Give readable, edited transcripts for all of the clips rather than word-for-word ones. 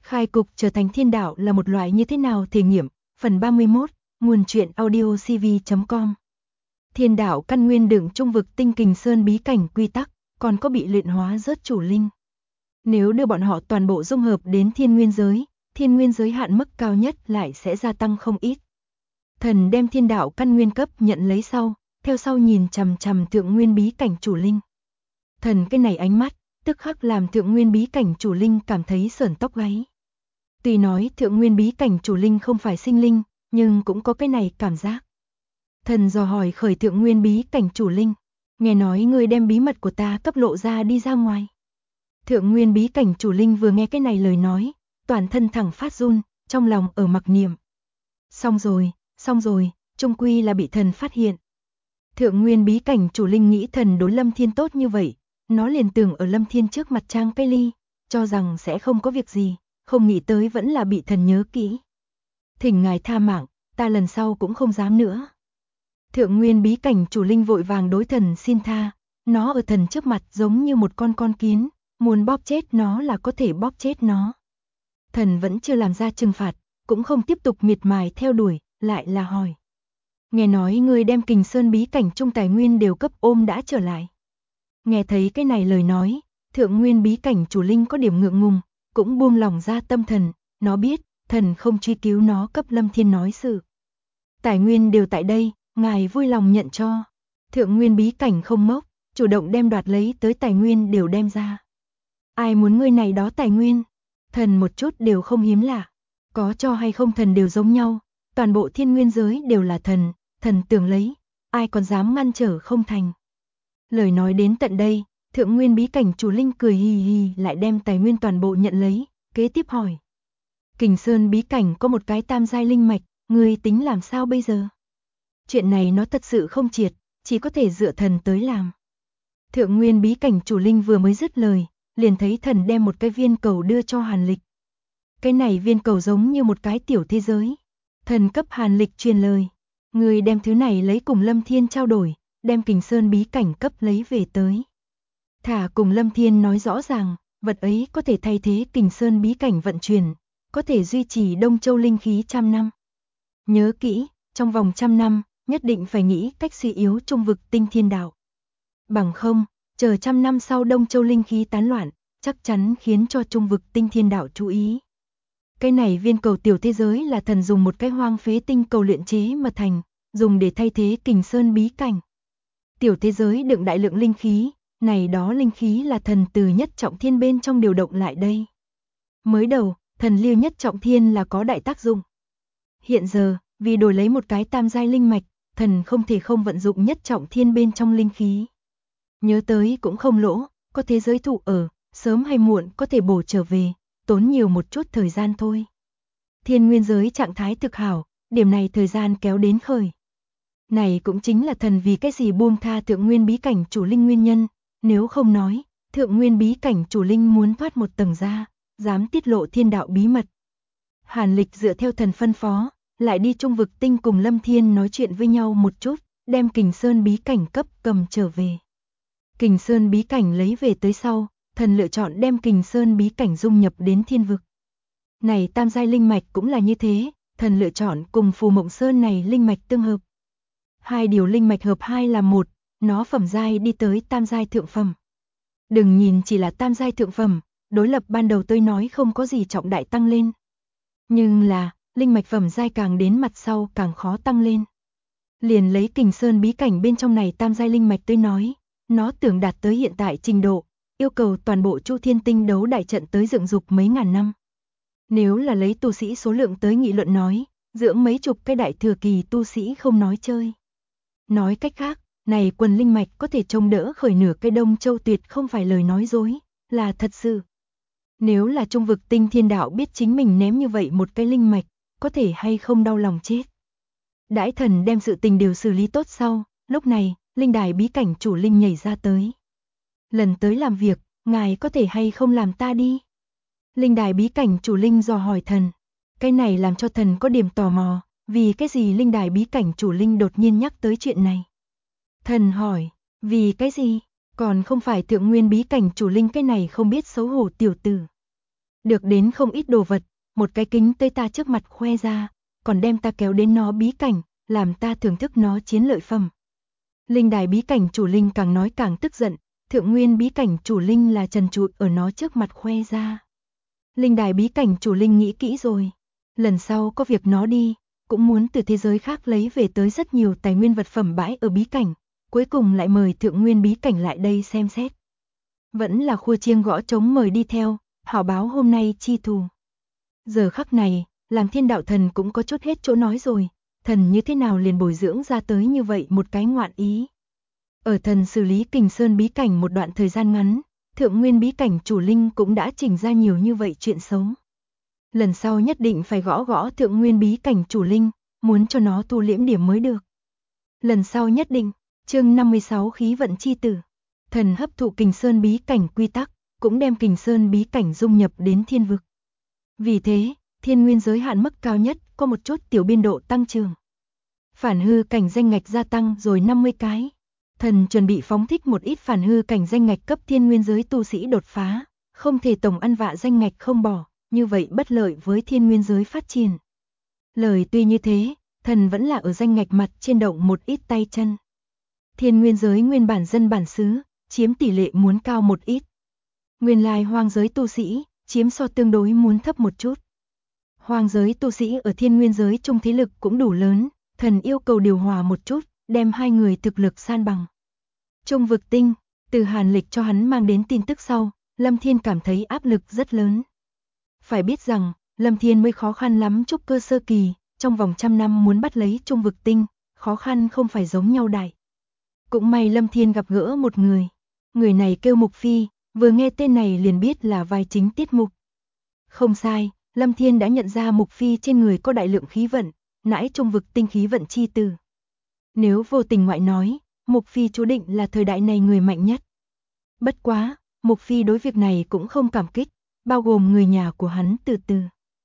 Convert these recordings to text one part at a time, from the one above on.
Khai cục trở thành thiên đạo là một loại như thế nào thể nghiệm, phần 31, nguồn truyện audio cv.com. Thiên đạo căn nguyên đựng trung vực tinh kình sơn bí cảnh quy tắc, còn có bị luyện hóa rớt chủ linh. Nếu đưa bọn họ toàn bộ dung hợp đến thiên nguyên giới hạn mức cao nhất lại sẽ gia tăng không ít. Thần đem thiên đạo căn nguyên cấp nhận lấy sau, theo sau nhìn chằm chằm thượng nguyên bí cảnh chủ linh. Thần cái này ánh mắt, tức khắc làm thượng nguyên bí cảnh chủ linh cảm thấy sởn tóc gáy. Tuy nói thượng nguyên bí cảnh chủ linh không phải sinh linh, nhưng cũng có cái này cảm giác. Thần dò hỏi khởi thượng nguyên bí cảnh chủ linh, nghe nói ngươi đem bí mật của ta cấp lộ ra đi ra ngoài. Thượng nguyên bí cảnh chủ linh vừa nghe cái này lời nói, toàn thân thẳng phát run, trong lòng ở mặc niệm. Xong rồi, chung quy là bị thần phát hiện. Thượng nguyên bí cảnh chủ linh nghĩ thần đối Lâm Thiên tốt như vậy, nó liền tưởng ở Lâm Thiên trước mặt trang cây ly, cho rằng sẽ không có việc gì, không nghĩ tới vẫn là bị thần nhớ kỹ. Thỉnh ngài tha mạng, ta lần sau cũng không dám nữa. Thượng nguyên bí cảnh chủ linh vội vàng đối thần xin tha, nó ở thần trước mặt giống như một con kiến, muốn bóp chết nó là có thể bóp chết nó. Thần vẫn chưa làm ra trừng phạt, cũng không tiếp tục miệt mài theo đuổi, lại là hỏi. Nghe nói ngươi đem Kình Sơn bí cảnh trung tài nguyên đều cấp ôm đã trở lại. Nghe thấy cái này lời nói, thượng nguyên bí cảnh chủ linh có điểm ngượng ngùng, cũng buông lòng ra tâm thần, nó biết, thần không truy cứu nó cấp Lâm Thiên nói sự. Tài nguyên đều tại đây, ngài vui lòng nhận cho. Thượng nguyên bí cảnh không mốc, chủ động đem đoạt lấy tới tài nguyên đều đem ra. Ai muốn ngươi này đó tài nguyên? Thần một chút đều không hiếm lạ. Có cho hay không thần đều giống nhau, toàn bộ thiên nguyên giới đều là thần, thần tưởng lấy, ai còn dám ngăn trở không thành. Lời nói đến tận đây, thượng nguyên bí cảnh chủ linh cười hì hì lại đem tài nguyên toàn bộ nhận lấy, kế tiếp hỏi. Kình Sơn bí cảnh có một cái tam giai linh mạch, ngươi tính làm sao bây giờ? Chuyện này nó thật sự không triệt, chỉ có thể dựa thần tới làm. Thượng nguyên bí cảnh chủ linh vừa mới dứt lời, liền thấy thần đem một cái viên cầu đưa cho Hàn Lịch. Cái này viên cầu giống như một cái tiểu thế giới. Thần cấp Hàn Lịch truyền lời, người đem thứ này lấy cùng Lâm Thiên trao đổi, đem Kình Sơn bí cảnh cấp lấy về tới. Thả cùng Lâm Thiên nói rõ ràng, vật ấy có thể thay thế Kình Sơn bí cảnh vận chuyển, có thể duy trì Đông Châu linh khí 100 năm. Nhớ kỹ, trong vòng 100 năm, nhất định phải nghĩ cách suy yếu trung vực tinh thiên đạo. Bằng không, chờ 100 năm sau Đông Châu linh khí tán loạn, chắc chắn khiến cho trung vực tinh thiên đạo chú ý. Cái này viên cầu tiểu thế giới là thần dùng một cái hoang phế tinh cầu luyện chế mà thành, dùng để thay thế Kình Sơn bí cảnh. Tiểu thế giới đựng đại lượng linh khí, này đó linh khí là thần từ nhất trọng thiên bên trong điều động lại đây. Mới đầu, thần lưu nhất trọng thiên là có đại tác dụng. Hiện giờ, vì đổi lấy một cái tam giai linh mạch, thần không thể không vận dụng nhất trọng thiên bên trong linh khí. Nhớ tới cũng không lỗ, có thế giới thụ ở, sớm hay muộn có thể bổ trở về, tốn nhiều một chút thời gian thôi. Thiên nguyên giới trạng thái thực hảo, điểm này thời gian kéo đến khởi. Này cũng chính là thần vì cái gì buông tha thượng nguyên bí cảnh chủ linh nguyên nhân, nếu không nói, thượng nguyên bí cảnh chủ linh muốn thoát một tầng ra, dám tiết lộ thiên đạo bí mật. Hàn Lịch dựa theo thần phân phó, lại đi trung vực tinh cùng Lâm Thiên nói chuyện với nhau một chút, đem Kình Sơn bí cảnh cấp cầm trở về. Kình Sơn bí cảnh lấy về tới sau, thần lựa chọn đem Kình Sơn bí cảnh dung nhập đến thiên vực. Này tam giai linh mạch cũng là như thế, thần lựa chọn cùng Phù Mộng Sơn này linh mạch tương hợp. Hai điều linh mạch hợp hai là một, nó phẩm giai đi tới tam giai thượng phẩm. Đừng nhìn chỉ là tam giai thượng phẩm, đối lập ban đầu tôi nói không có gì trọng đại tăng lên. Nhưng là, linh mạch phẩm giai càng đến mặt sau càng khó tăng lên. Liền lấy Kình Sơn bí cảnh bên trong này tam giai linh mạch tôi nói, nó tưởng đạt tới hiện tại trình độ, yêu cầu toàn bộ Chu Thiên Tinh đấu đại trận tới dựng dục mấy ngàn năm. Nếu là lấy tu sĩ số lượng tới nghị luận nói, dưỡng mấy chục cái đại thừa kỳ tu sĩ không nói chơi. Nói cách khác, này quần linh mạch có thể trông đỡ khởi nửa cái Đông Châu tuyệt không phải lời nói dối, là thật sự. Nếu là trung vực tinh thiên đạo biết chính mình ném như vậy một cái linh mạch, có thể hay không đau lòng chết. Đãi thần đem sự tình đều xử lý tốt sau, lúc này, linh đài bí cảnh chủ linh nhảy ra tới. Lần tới làm việc, ngài có thể hay không làm ta đi? Linh đài bí cảnh chủ linh dò hỏi thần. Cái này làm cho thần có điểm tò mò, vì cái gì linh đài bí cảnh chủ linh đột nhiên nhắc tới chuyện này. Thần hỏi, vì cái gì? Còn không phải thượng nguyên bí cảnh chủ linh cái này không biết xấu hổ tiểu tử. được đến không ít đồ vật, một cái kính tới ta trước mặt khoe ra, còn đem ta kéo đến nó bí cảnh, làm ta thưởng thức nó chiến lợi phẩm. Linh đài bí cảnh chủ linh càng nói càng tức giận, thượng nguyên bí cảnh chủ linh là trần trụi ở nó trước mặt khoe ra. Linh đài bí cảnh chủ linh nghĩ kỹ rồi, lần sau có việc nó đi, cũng muốn từ thế giới khác lấy về tới rất nhiều tài nguyên vật phẩm bãi ở bí cảnh, cuối cùng lại mời thượng nguyên bí cảnh lại đây xem xét. Vẫn là khua chiêng gõ trống mời đi theo, hảo báo hôm nay chi thù. Giờ khắc này, làm thiên đạo thần cũng có chút hết chỗ nói rồi, thần như thế nào liền bồi dưỡng ra tới như vậy một cái ngoạn ý. Ở thần xử lý Kình Sơn bí cảnh một đoạn thời gian ngắn, thượng nguyên bí cảnh chủ linh cũng đã chỉnh ra nhiều như vậy chuyện xấu. Lần sau nhất định phải gõ gõ thượng nguyên bí cảnh chủ linh, muốn cho nó tu liễm điểm mới được. Lần sau nhất định, chương 56 khí vận chi tử. Thần hấp thụ Kình Sơn bí cảnh quy tắc, cũng đem Kình Sơn bí cảnh dung nhập đến thiên vực. Vì thế, thiên nguyên giới hạn mức cao nhất có một chút tiểu biên độ tăng trưởng. Phản hư cảnh danh ngạch gia tăng rồi 50 cái. Thần chuẩn bị phóng thích một ít phản hư cảnh danh ngạch cấp thiên nguyên giới tu sĩ đột phá, không thể tổng ăn vạ danh ngạch không bỏ, như vậy bất lợi với thiên nguyên giới phát triển. Lời tuy như thế, thần vẫn là ở danh ngạch mặt trên động một ít tay chân. Thiên nguyên giới nguyên bản dân bản xứ, chiếm tỷ lệ muốn cao một ít. Nguyên lai hoang giới tu sĩ, chiếm so tương đối muốn thấp một chút. Hoang giới tu sĩ ở thiên nguyên giới chung thế lực cũng đủ lớn, thần yêu cầu điều hòa một chút, đem hai người thực lực san bằng. Trung vực tinh, từ Hàn Lịch cho hắn mang đến tin tức sau, Lâm Thiên cảm thấy áp lực rất lớn. Phải biết rằng, Lâm Thiên mới khó khăn lắm trúc cơ sơ kỳ, trong vòng 100 năm muốn bắt lấy trung vực tinh, khó khăn không phải giống nhau đại. Cũng may Lâm Thiên gặp gỡ một người. Người này kêu Mục Phi, vừa nghe tên này liền biết là vai chính tiết mục. Không sai, Lâm Thiên đã nhận ra Mục Phi trên người có đại lượng khí vận, nãi trung vực tinh khí vận chi tử. Nếu vô tình ngoại nói, Mục Phi chú định là thời đại này người mạnh nhất. Bất quá, Mục Phi đối việc này cũng không cảm kích, bao gồm người nhà của hắn từ từ.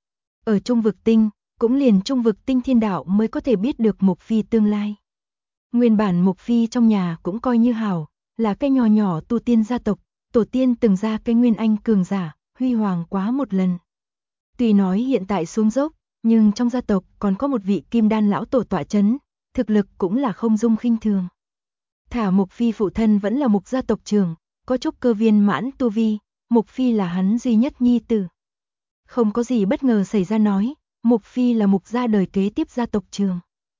Ở trung vực tinh, cũng liền trung vực tinh thiên đạo mới có thể biết được Mục Phi tương lai. Nguyên bản Mục Phi trong nhà cũng coi như hảo, là cái nhỏ nhỏ tu tiên gia tộc, tổ tiên từng ra cái nguyên anh cường giả, huy hoàng quá một lần. Tuy nói hiện tại xuống dốc, nhưng trong gia tộc còn có một vị kim đan lão tổ tọa chấn, thực lực cũng là không dung khinh thường. Thả Mục Phi phụ thân vẫn là Mục gia tộc trưởng, có trúc cơ viên mãn tu vi, Mục Phi là hắn duy nhất nhi tử. Không có gì bất ngờ xảy ra nói, Mục Phi là Mục gia đời kế tiếp gia tộc trưởng.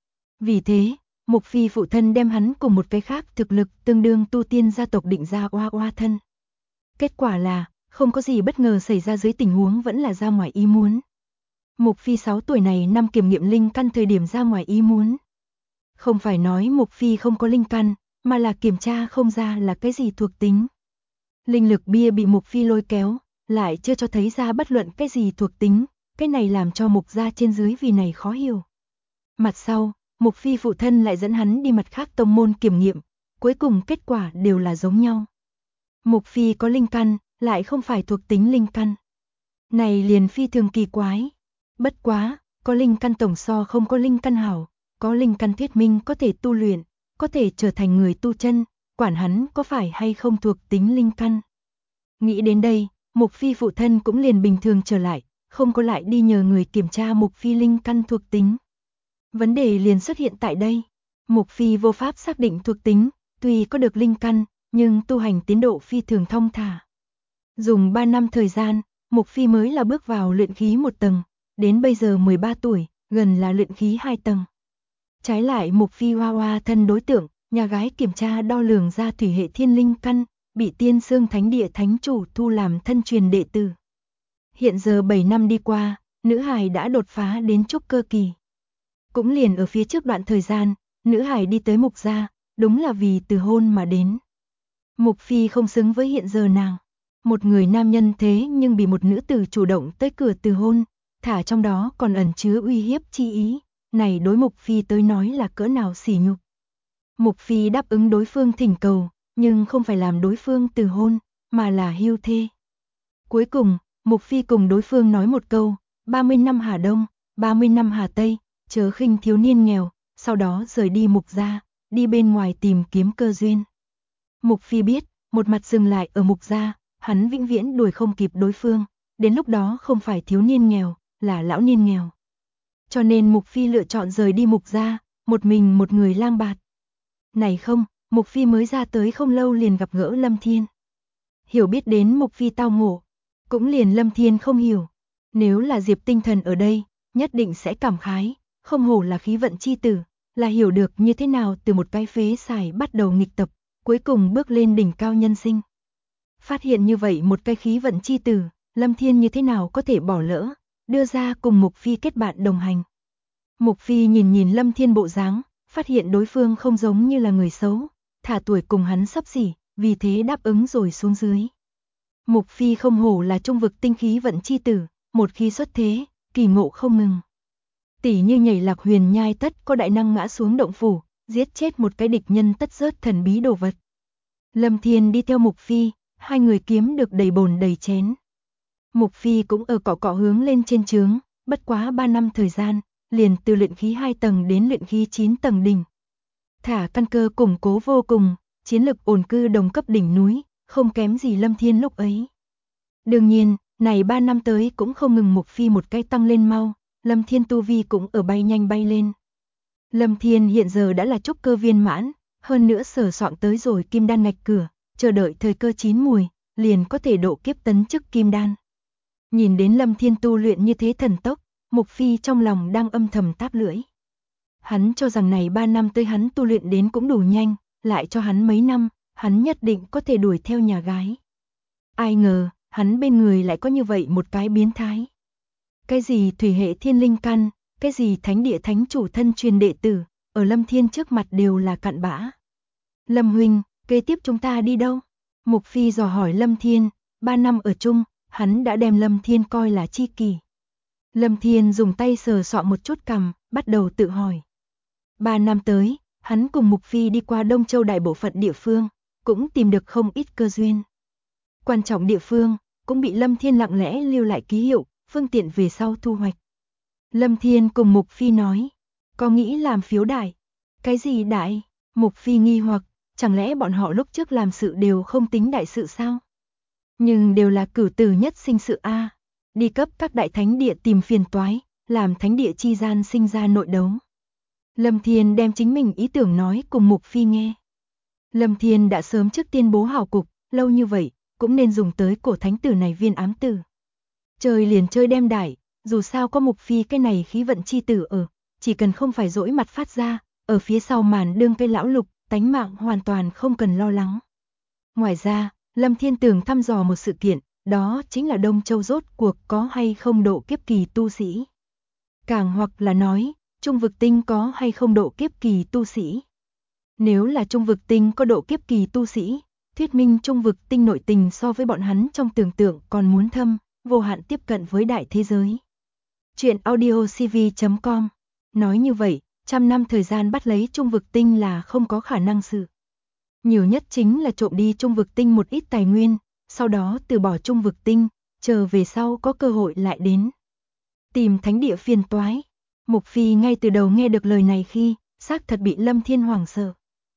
Vì thế, Mục Phi phụ thân đem hắn cùng một cái khác thực lực tương đương tu tiên gia tộc định ra oa oa thân. Kết quả là, không có gì bất ngờ xảy ra dưới tình huống vẫn là ra ngoài ý muốn. Mục Phi 6 tuổi này năm kiểm nghiệm linh căn thời điểm ra ngoài ý muốn. Không phải nói Mục Phi không có linh căn, mà là kiểm tra không ra là cái gì thuộc tính. Linh lực bia bị Mục Phi lôi kéo, lại chưa cho thấy ra bất luận cái gì thuộc tính, cái này làm cho Mục gia trên dưới vì này khó hiểu. Mặt sau, Mục Phi phụ thân lại dẫn hắn đi mặt khác tông môn kiểm nghiệm, cuối cùng kết quả đều là giống nhau. Mục Phi có linh căn, lại không phải thuộc tính linh căn. Này liền phi thường kỳ quái. Bất quá, có linh căn tổng so không có linh căn hảo, có linh căn thuyết minh có thể tu luyện, có thể trở thành người tu chân, quản hắn có phải hay không thuộc tính linh căn. Nghĩ đến đây, Mục Phi phụ thân cũng liền bình thường trở lại, không có lại đi nhờ người kiểm tra Mục Phi linh căn thuộc tính. Vấn đề liền xuất hiện tại đây. Mục Phi vô pháp xác định thuộc tính, tuy có được linh căn, nhưng tu hành tiến độ phi thường thong thả. Dùng 3 năm thời gian, Mục Phi mới là bước vào luyện khí 1 tầng, đến bây giờ 13 tuổi, gần là luyện khí 2 tầng. Trái lại Mục Phi hoa hoa thân đối tượng, nhà gái kiểm tra đo lường ra thủy hệ thiên linh căn, bị Tiên Sương Thánh Địa thánh chủ thu làm thân truyền đệ tử. Hiện giờ 7 năm đi qua, nữ hài đã đột phá đến trúc cơ kỳ. Cũng liền ở phía trước đoạn thời gian, nữ hài đi tới Mục gia, đúng là vì từ hôn mà đến. Mục Phi không xứng với hiện giờ nàng. Một người nam nhân thế nhưng bị một nữ tử chủ động tới cửa từ hôn, thả trong đó còn ẩn chứa uy hiếp chi ý, này đối Mục Phi tới nói là cỡ nào sỉ nhục. Mục Phi đáp ứng đối phương thỉnh cầu, nhưng không phải làm đối phương từ hôn, mà là hưu thê. Cuối cùng, Mục Phi cùng đối phương nói một câu, 30 năm Hà Đông, 30 năm Hà Tây, chớ khinh thiếu niên nghèo, sau đó rời đi Mục gia, đi bên ngoài tìm kiếm cơ duyên. Mục Phi biết, một mặt dừng lại ở Mục gia, hắn vĩnh viễn đuổi không kịp đối phương, đến lúc đó không phải thiếu niên nghèo, là lão niên nghèo. Cho nên Mục Phi lựa chọn rời đi Mục gia, một mình một người lang bạt. Này không, Mục Phi mới ra tới không lâu liền gặp gỡ Lâm Thiên. Hiểu biết đến Mục Phi tao ngộ, cũng liền Lâm Thiên không hiểu. Nếu là Diệp Tinh Thần ở đây, nhất định sẽ cảm khái, không hổ là khí vận chi tử, là hiểu được như thế nào từ một cái phế xài bắt đầu nghịch tập, cuối cùng bước lên đỉnh cao nhân sinh. Phát hiện như vậy một cái khí vận chi tử, Lâm Thiên như thế nào có thể bỏ lỡ, đưa ra cùng Mục Phi kết bạn đồng hành. Mục Phi nhìn Lâm Thiên bộ dáng, phát hiện đối phương không giống như là người xấu, thả tuổi cùng hắn xấp xỉ, vì thế đáp ứng rồi xuống dưới. Mục Phi không hổ là trung vực tinh khí vận chi tử, một khi xuất thế, kỳ ngộ không ngừng. Tỷ như nhảy Lạc Huyền nhai tất có đại năng ngã xuống động phủ, giết chết một cái địch nhân tất rớt thần bí đồ vật. Lâm Thiên đi theo Mục Phi, hai người kiếm được đầy bồn đầy chén. Mục Phi cũng ở cọ hướng lên trên trướng, bất quá 3 năm thời gian, liền từ luyện khí 2 tầng đến luyện khí 9 tầng đỉnh. Thả căn cơ củng cố vô cùng, chiến lực ổn cư đồng cấp đỉnh núi, không kém gì Lâm Thiên lúc ấy. Đương nhiên, này 3 năm tới cũng không ngừng Mục Phi một cái tăng lên mau, Lâm Thiên tu vi cũng ở bay nhanh bay lên. Lâm Thiên hiện giờ đã là trúc cơ viên mãn, hơn nữa sở soạn tới rồi kim đan ngạch cửa, chờ đợi thời cơ chín mùi, liền có thể độ kiếp tấn chức kim đan. Nhìn đến Lâm Thiên tu luyện như thế thần tốc, Mục Phi trong lòng đang âm thầm táp lưỡi. Hắn cho rằng này 3 năm tới hắn tu luyện đến cũng đủ nhanh, lại cho hắn mấy năm, hắn nhất định có thể đuổi theo nhà gái. Ai ngờ, hắn bên người lại có như vậy một cái biến thái. Cái gì thủy hệ thiên linh căn, cái gì thánh địa thánh chủ thân truyền đệ tử, ở Lâm Thiên trước mặt đều là cặn bã. Lâm huynh, kế tiếp chúng ta đi đâu? Mục Phi dò hỏi Lâm Thiên, 3 năm ở chung, hắn đã đem Lâm Thiên coi là chi kỷ. Lâm Thiên dùng tay sờ soạn một chút cằm, bắt đầu tự hỏi. 3 năm tới, hắn cùng Mục Phi đi qua Đông Châu đại bộ phận địa phương, cũng tìm được không ít cơ duyên. Quan trọng địa phương, cũng bị Lâm Thiên lặng lẽ lưu lại ký hiệu, phương tiện về sau thu hoạch. Lâm Thiên cùng Mục Phi nói, có nghĩ làm phiếu đại. Cái gì đại? Mục Phi nghi hoặc, chẳng lẽ bọn họ lúc trước làm sự đều không tính đại sự sao? Nhưng đều là cửu tử nhất sinh sự a, đi cấp các đại thánh địa tìm phiền toái, làm thánh địa chi gian sinh ra nội đấu. Lâm Thiên đem chính mình ý tưởng nói cùng Mục Phi nghe. Lâm Thiên đã sớm trước tiên bố hảo cục, lâu như vậy, cũng nên dùng tới cổ thánh tử này viên ám tử. Chơi liền chơi đem đại, dù sao có Mục Phi cái này khí vận chi tử ở, chỉ cần không phải dỗi mặt phát ra, ở phía sau màn đương cây lão lục, tánh mạng hoàn toàn không cần lo lắng. Ngoài ra, Lâm Thiên tưởng thăm dò một sự kiện, đó chính là Đông Châu rốt cuộc có hay không độ kiếp kỳ tu sĩ. Càng hoặc là nói, Trung vực tinh có hay không độ kiếp kỳ tu sĩ. Nếu là Trung vực tinh có độ kiếp kỳ tu sĩ, thuyết minh Trung vực tinh nội tình so với bọn hắn trong tưởng tượng còn muốn thâm, vô hạn tiếp cận với đại thế giới. Chuyện audiocv.com nói như vậy, 100 năm thời gian bắt lấy Trung vực tinh là không có khả năng sự. Nhiều nhất chính là trộm đi Trung vực tinh một ít tài nguyên, sau đó từ bỏ Trung vực tinh, chờ về sau có cơ hội lại đến. Tìm thánh địa phiền toái. Mục Phi ngay từ đầu nghe được lời này khi, xác thật bị Lâm Thiên hoảng sợ.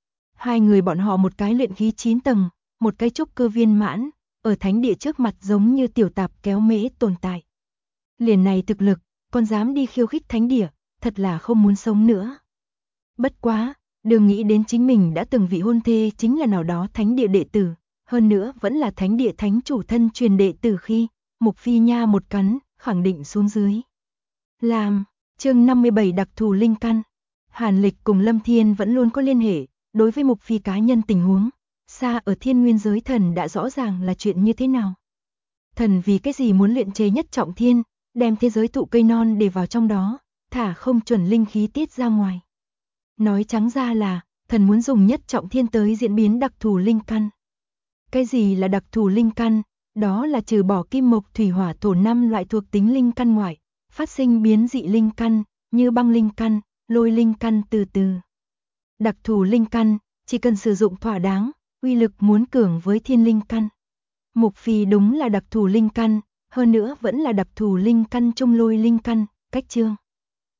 Hai người bọn họ một cái luyện khí 9 tầng, một cái trúc cơ viên mãn, ở thánh địa trước mặt giống như tiểu tạp kéo mễ tồn tại. Liền này thực lực, còn dám đi khiêu khích thánh địa, thật là không muốn sống nữa. Bất quá, đừng nghĩ đến chính mình đã từng vị hôn thê chính là nào đó thánh địa đệ tử, hơn nữa vẫn là thánh địa thánh chủ thân truyền đệ tử khi, Mục Phi nha một cắn, khẳng định xuống dưới. Làm, chương 57 đặc thù linh căn. Hàn Lịch cùng Lâm Thiên vẫn luôn có liên hệ, đối với Mục Phi cá nhân tình huống, xa ở thiên nguyên giới thần đã rõ ràng là chuyện như thế nào. Thần vì cái gì muốn luyện chế nhất trọng thiên, đem thế giới thụ cây non để vào trong đó, thả không chuẩn linh khí tiết ra ngoài. Nói trắng ra là, thần muốn dùng nhất trọng thiên tới diễn biến đặc thù linh căn. Cái gì là đặc thù linh căn? Đó là trừ bỏ kim mộc thủy hỏa thổ 5 loại thuộc tính linh căn ngoại, phát sinh biến dị linh căn, như băng linh căn, lôi linh căn từ từ. Đặc thù linh căn, chỉ cần sử dụng thỏa đáng, uy lực muốn cường với thiên linh căn. Mục Phi đúng là đặc thù linh căn, hơn nữa vẫn là đặc thù linh căn trung lôi linh căn, cách chương.